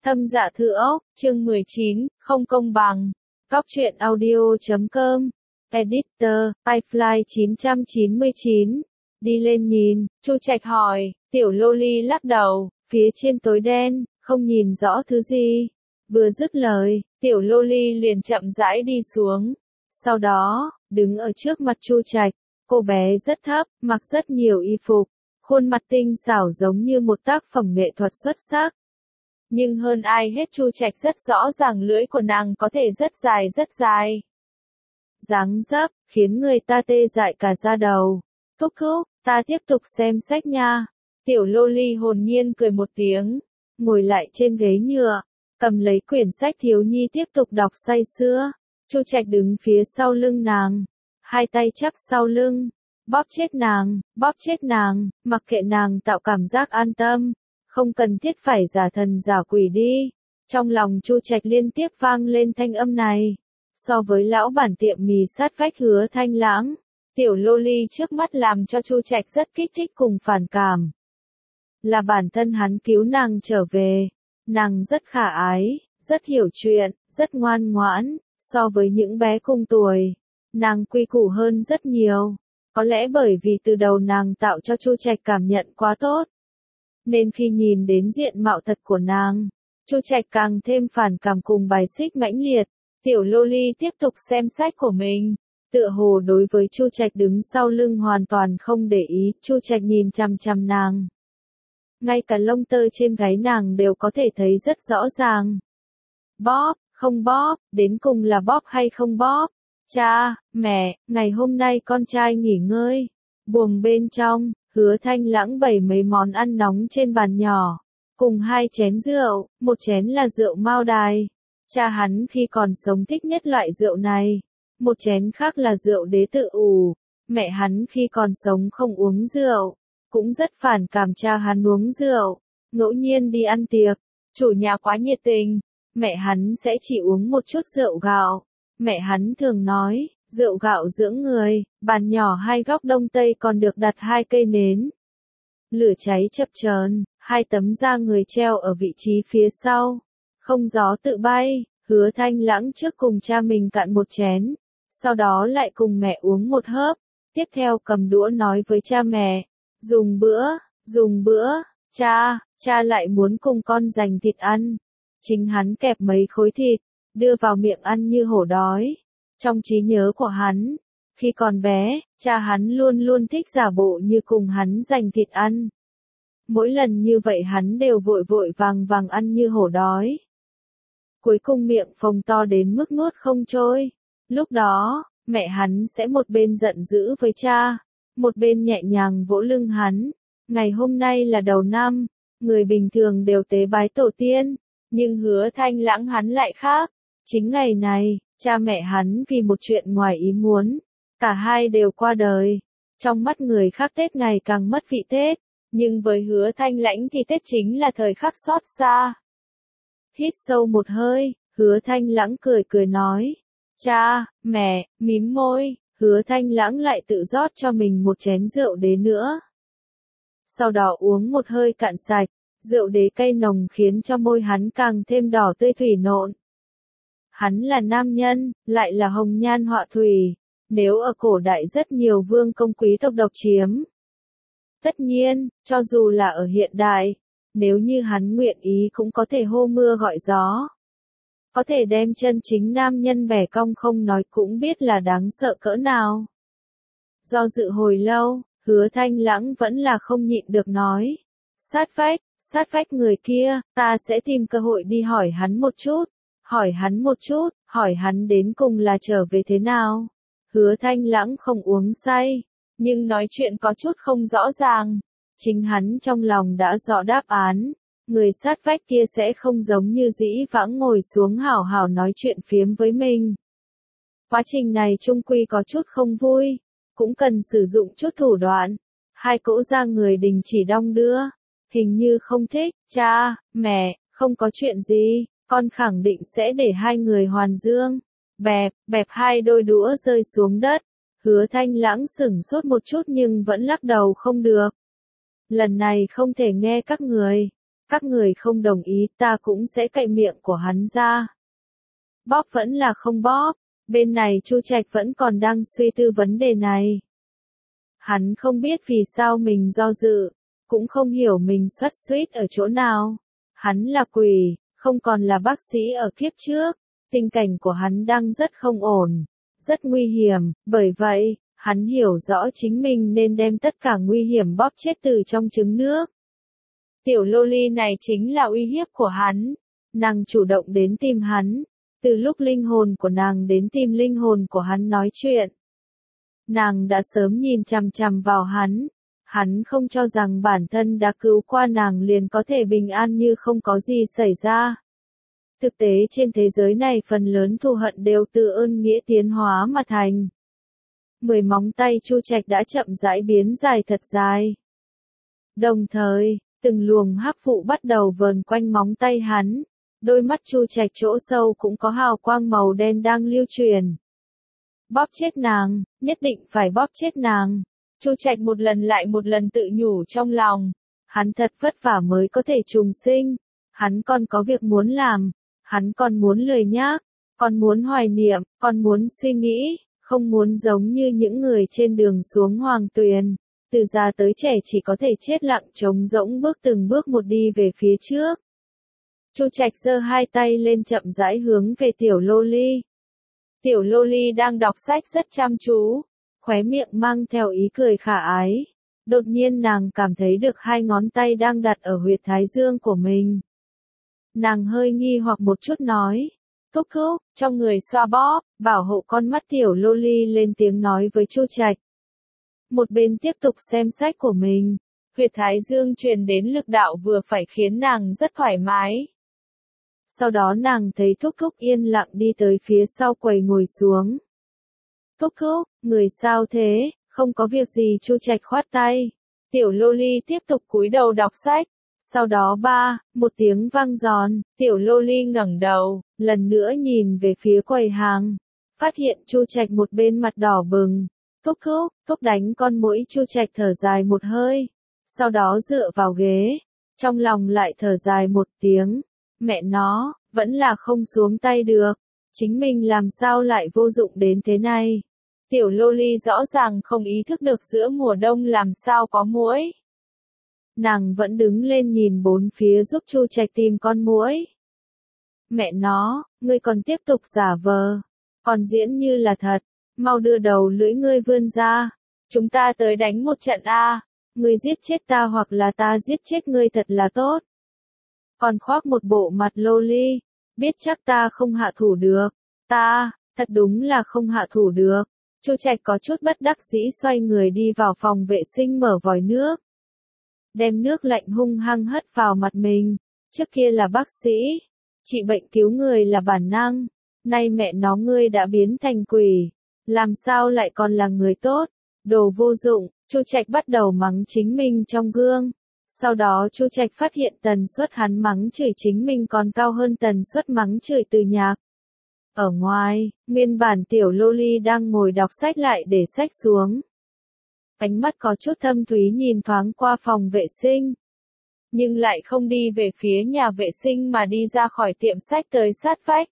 Thâm Dạ Thư Ốc, chương 19, không công bằng. Góc truyện audio.com. Editor, Firefly 999. Đi lên nhìn, Chu Trạch hỏi, tiểu loli lắc đầu, phía trên tối đen, không nhìn rõ thứ gì. Vừa dứt lời, tiểu loli liền chậm rãi đi xuống. Sau đó, đứng ở trước mặt Chu Trạch, cô bé rất thấp, mặc rất nhiều y phục, khuôn mặt tinh xảo giống như một tác phẩm nghệ thuật xuất sắc. Nhưng hơn ai hết Chu Trạch rất rõ ràng lưỡi của nàng có thể rất dài. Dáng dấp, khiến người ta tê dại cả da đầu. Thúc thúc, ta tiếp tục xem sách nha. Tiểu loli hồn nhiên cười một tiếng, ngồi lại trên ghế nhựa, cầm lấy quyển sách thiếu nhi tiếp tục đọc say sưa. Chu Trạch đứng phía sau lưng nàng, hai tay chắp sau lưng, bóp chết nàng, mặc kệ nàng tạo cảm giác an tâm. Không cần thiết phải giả thần giả quỷ đi. Trong lòng Chu Trạch liên tiếp vang lên thanh âm này. So với lão bản tiệm mì sát vách Hứa Thanh Lãng, tiểu loli trước mắt làm cho Chu Trạch rất kích thích cùng phản cảm. Là bản thân hắn cứu nàng trở về. Nàng rất khả ái, rất hiểu chuyện, rất ngoan ngoãn, so với những bé cùng tuổi. Nàng quy củ hơn rất nhiều. Có lẽ bởi vì từ đầu nàng tạo cho Chu Trạch cảm nhận quá tốt. Nên khi nhìn đến diện mạo thật của nàng, Chu Trạch càng thêm phản cảm cùng bài xích mãnh liệt. Tiểu loli tiếp tục xem sách của mình, tựa hồ đối với Chu Trạch đứng sau lưng hoàn toàn không để ý. Chu Trạch nhìn chằm chằm nàng, ngay cả lông tơ trên gáy nàng đều có thể thấy rất rõ ràng. Bóp, không bóp, đến cùng là bóp hay không bóp? Cha, mẹ, ngày hôm nay con trai nghỉ ngơi. Buồng bên trong, Hứa Thanh Lãng bày mấy món ăn nóng trên bàn nhỏ, cùng 2 chén rượu, một chén là rượu Mao Đài. Cha hắn khi còn sống thích nhất loại rượu này, một chén khác là rượu Đế Tự Ủ. Mẹ hắn khi còn sống không uống rượu, cũng rất phản cảm cha hắn uống rượu. Ngẫu nhiên đi ăn tiệc, chủ nhà quá nhiệt tình, mẹ hắn sẽ chỉ uống một chút rượu gạo. Mẹ hắn thường nói, rượu gạo dưỡng người. Bàn nhỏ hai góc đông tây còn được đặt 2 cây nến. Lửa cháy chập chờn, 2 tấm da người treo ở vị trí phía sau. Không gió tự bay. Hứa Thanh Lãng trước cùng cha mình cạn một chén, sau đó lại cùng mẹ uống một hớp. Tiếp theo cầm đũa nói với cha mẹ, dùng bữa, cha lại muốn cùng con dành thịt ăn. Chính hắn kẹp mấy khối thịt, đưa vào miệng ăn như hổ đói. Trong trí nhớ của hắn, khi còn bé, cha hắn luôn luôn thích giả bộ như cùng hắn dành thịt ăn. Mỗi lần như vậy hắn đều vội vàng ăn như hổ đói. Cuối cùng miệng phồng to đến mức nuốt không trôi. Lúc đó, mẹ hắn sẽ một bên giận dữ với cha, một bên nhẹ nhàng vỗ lưng hắn. Ngày hôm nay là đầu năm, người bình thường đều tế bái tổ tiên, nhưng Hứa Thanh Lãng hắn lại khác. Chính ngày này, cha mẹ hắn vì một chuyện ngoài ý muốn, cả hai đều qua đời. Trong mắt người khác Tết ngày càng mất vị Tết, nhưng với Hứa Thanh Lãng thì Tết chính là thời khắc xót xa. Hít sâu một hơi, Hứa Thanh Lãng cười nói, cha, mẹ, mím môi. Hứa Thanh Lãng lại tự rót cho mình một chén rượu Đế nữa. Sau đó uống một hơi cạn sạch, rượu Đế cay nồng khiến cho môi hắn càng thêm đỏ tươi thủy nộn. Hắn là nam nhân, lại là hồng nhan họa thủy. Nếu ở cổ đại rất nhiều vương công quý tộc độc chiếm. Tất nhiên, cho dù là ở hiện đại, nếu như hắn nguyện ý cũng có thể hô mưa gọi gió. Có thể đem chân chính nam nhân bẻ cong không nói cũng biết là đáng sợ cỡ nào. Do dự hồi lâu, Hứa Thanh Lãng vẫn là không nhịn được nói. Sát vách người kia, ta sẽ tìm cơ hội đi hỏi hắn một chút, hỏi hắn đến cùng là trở về thế nào. Hứa Thanh Lãng không uống say, nhưng nói chuyện có chút không rõ ràng. Chính hắn trong lòng đã rõ đáp án. Người sát vách kia sẽ không giống như dĩ vãng ngồi xuống hảo hảo nói chuyện phiếm với mình. Quá trình này chung quy có chút không vui, cũng cần sử dụng chút thủ đoạn. 2 cỗ da người đình chỉ đong đưa, hình như không thích. Cha, mẹ, không có chuyện gì, con khẳng định sẽ để 2 người hoàn dương. Bẹp 2 đôi đũa rơi xuống đất. Hứa Thanh Lãng sửng sốt một chút nhưng vẫn lắc đầu không được. Lần này không thể nghe các Các người không đồng ý, ta cũng sẽ cạy miệng của hắn ra. Bóp vẫn là không bóp, bên này Chu Trạch vẫn còn đang suy tư vấn đề này. Hắn không biết vì sao mình do dự, cũng không hiểu mình xuất suýt ở chỗ nào. Hắn là quỷ, không còn là bác sĩ ở kiếp trước, tình cảnh của hắn đang rất không ổn, rất nguy hiểm, bởi vậy, hắn hiểu rõ chính mình nên đem tất cả nguy hiểm bóp chết từ trong trứng nước. Tiểu loli này chính là uy hiếp của hắn. Nàng chủ động đến tìm hắn, từ lúc linh hồn của nàng đến tìm linh hồn của hắn nói chuyện. Nàng đã sớm nhìn chằm chằm vào hắn không cho rằng bản thân đã cứu qua nàng liền có thể bình an như không có gì xảy ra. Thực tế trên thế giới này phần lớn thù hận đều từ ơn nghĩa tiến hóa mà thành. 10 móng tay Chu Trạch đã chậm rãi biến dài thật dài. Đồng thời, từng luồng hắc vụ bắt đầu vờn quanh móng tay hắn, đôi mắt Chu Trạch chỗ sâu cũng có hào quang màu đen đang lưu truyền. Bóp chết nàng, nhất định phải bóp chết nàng. Chu Trạch một lần lại một lần tự nhủ trong lòng. Hắn thật vất vả mới có thể trùng sinh. Hắn còn có việc muốn làm. Hắn còn muốn lười nhác. Còn muốn hoài niệm. Còn muốn suy nghĩ. Không muốn giống như những người trên đường xuống Hoàng Tuyền. Từ già tới trẻ chỉ có thể chết lặng trống rỗng bước từng bước một đi về phía trước. Chu Trạch giơ hai tay lên chậm rãi hướng về tiểu loli. Tiểu loli đang đọc sách rất chăm chú, khóe miệng mang theo ý cười khả ái. Đột nhiên nàng cảm thấy được hai ngón tay đang đặt ở huyệt thái dương của mình. Nàng hơi nghi hoặc một chút nói, thúc thúc, trong người xoa bóp, bảo hộ con mắt tiểu loli lên tiếng nói với Chu Trạch. Một bên tiếp tục xem sách của mình, huyệt thái dương truyền đến lực đạo vừa phải khiến nàng rất thoải mái. Sau đó nàng thấy thúc thúc yên lặng đi tới phía sau quầy ngồi xuống. Thúc thúc, người sao thế, không có việc gì Chu Trạch khoát tay. Tiểu loli tiếp tục cúi đầu đọc sách. Sau đó một tiếng vang giòn, tiểu loli ngẩng đầu, lần nữa nhìn về phía quầy hàng. Phát hiện Chu Trạch một bên mặt đỏ bừng. Thúc đánh con muỗi. Chu Trạch thở dài một hơi. Sau đó dựa vào ghế. Trong lòng lại thở dài một tiếng. Mẹ nó, vẫn là không xuống tay được. Chính mình làm sao lại vô dụng đến thế này. Tiểu loli rõ ràng không ý thức được giữa mùa đông làm sao có muỗi. Nàng vẫn đứng lên nhìn bốn phía giúp Chu Trạch tìm con muỗi. Mẹ nó, ngươi còn tiếp tục giả vờ. Còn diễn như là thật. Mau đưa đầu lưỡi ngươi vươn ra. Chúng ta tới đánh một trận a. Ngươi giết chết ta hoặc là ta giết chết ngươi thật là tốt. Còn khoác một bộ mặt loli. Biết chắc ta không hạ thủ được. Ta, thật đúng là không hạ thủ được. Chu Trạch có chút bất đắc dĩ xoay người đi vào phòng vệ sinh mở vòi nước. Đem nước lạnh hung hăng hất vào mặt mình. Trước kia là bác sĩ. Trị bệnh cứu người là bản năng. Nay mẹ nó ngươi đã biến thành quỷ. Làm sao lại còn là người tốt? Đồ vô dụng. Chu Trạch bắt đầu mắng chính mình trong gương. Sau đó Chu Trạch phát hiện tần suất hắn mắng chửi chính mình còn cao hơn tần suất mắng chửi từ nhạc. Ở ngoài, nguyên bản tiểu loli đang ngồi đọc sách lại để sách xuống. Ánh mắt có chút thâm thúy nhìn thoáng qua phòng vệ sinh. Nhưng lại không đi về phía nhà vệ sinh mà đi ra khỏi tiệm sách tới sát vách.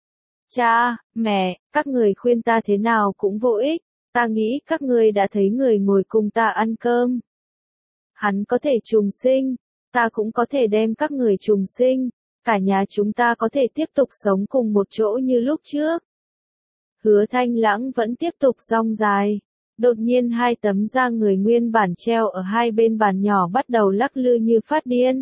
Cha, mẹ, các người khuyên ta thế nào cũng vô ích. Ta nghĩ các người đã thấy người ngồi cùng ta ăn cơm. Hắn có thể trùng sinh, ta cũng có thể đem các người trùng sinh, cả nhà chúng ta có thể tiếp tục sống cùng một chỗ như lúc trước. Hứa Thanh Lãng vẫn tiếp tục rong dài. Đột nhiên hai tấm da người nguyên bản treo ở hai bên bàn nhỏ bắt đầu lắc lư như phát điên.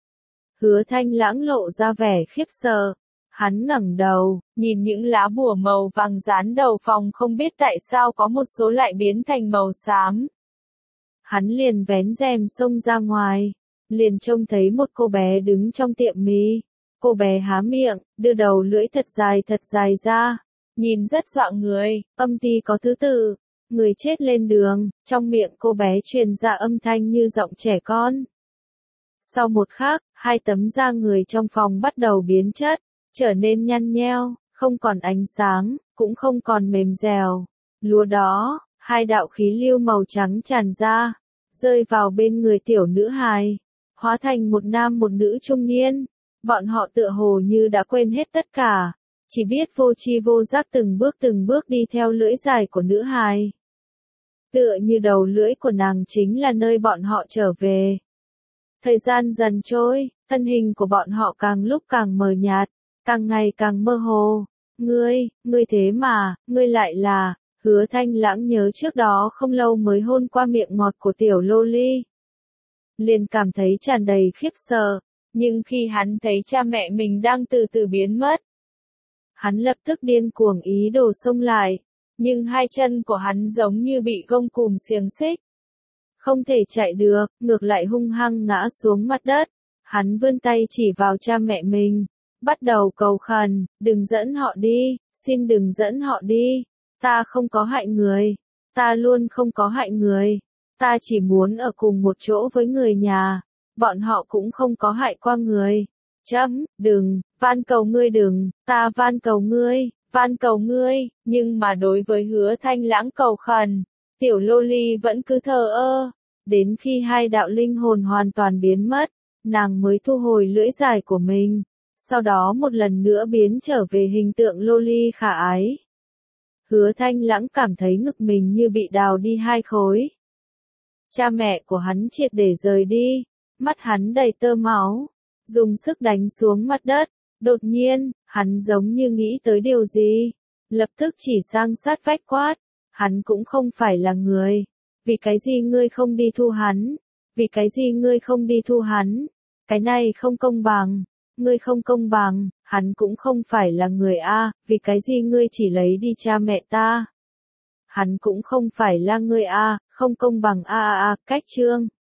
Hứa Thanh Lãng lộ ra vẻ khiếp sợ. Hắn ngẩng đầu, nhìn những lá bùa màu vàng dán đầu phòng không biết tại sao có một số lại biến thành màu xám. Hắn liền vén rèm xông ra ngoài, liền trông thấy một cô bé đứng trong tiệm mì. Cô bé há miệng, đưa đầu lưỡi thật dài ra, nhìn rất dọa người, âm ty có thứ tự. Người chết lên đường, trong miệng cô bé truyền ra âm thanh như giọng trẻ con. Sau một khắc, hai tấm da người trong phòng bắt đầu biến chất, trở nên nhăn nheo, không còn ánh sáng, cũng không còn mềm dẻo. Lúa đó, hai đạo khí lưu màu trắng tràn ra, rơi vào bên người tiểu nữ hài. hóa thành một nam một nữ trung niên. Bọn họ tựa hồ như đã quên hết tất cả, chỉ biết vô tri vô giác từng bước đi theo lưỡi dài của nữ hài. Tựa như đầu lưỡi của nàng chính là nơi bọn họ trở về. Thời gian dần trôi, thân hình của bọn họ càng lúc càng mờ nhạt, càng ngày càng mơ hồ. Ngươi thế mà, ngươi lại là, Hứa Thanh Lãng nhớ trước đó không lâu mới hôn qua miệng ngọt của tiểu loli. Liền cảm thấy tràn đầy khiếp sợ, nhưng khi hắn thấy cha mẹ mình đang từ từ biến mất, hắn lập tức điên cuồng ý đồ xông lại, nhưng hai chân của hắn giống như bị gông cùm xiềng xích. Không thể chạy được, ngược lại hung hăng ngã xuống mặt đất. Hắn vươn tay chỉ vào cha mẹ mình, bắt đầu cầu khẩn, đừng dẫn họ đi, xin đừng dẫn họ đi. Ta không có hại người, ta luôn không có hại người. Ta chỉ muốn ở cùng một chỗ với người nhà, bọn họ cũng không có hại qua người. Đừng, van cầu ngươi đừng, ta van cầu ngươi, nhưng mà đối với Hứa Thanh Lãng cầu khẩn, tiểu loli vẫn cứ thờ ơ. Đến khi hai đạo linh hồn hoàn toàn biến mất, nàng mới thu hồi lưỡi dài của mình, sau đó một lần nữa biến trở về hình tượng loli khả ái. Hứa Thanh Lãng cảm thấy ngực mình như bị đào đi hai khối. Cha mẹ của hắn triệt để rời đi, mắt hắn đầy tơ máu, dùng sức đánh xuống mặt đất. Đột nhiên, hắn giống như nghĩ tới điều gì, lập tức chỉ sang sát vách quát, hắn cũng không phải là người. Vì cái gì ngươi không đi thu hắn? Vì cái gì ngươi không đi thu hắn? Cái này không công bằng. Ngươi không công bằng, hắn cũng không phải là người a, vì cái gì ngươi chỉ lấy đi cha mẹ ta? Hắn cũng không phải là người a, không công bằng a. Cách chương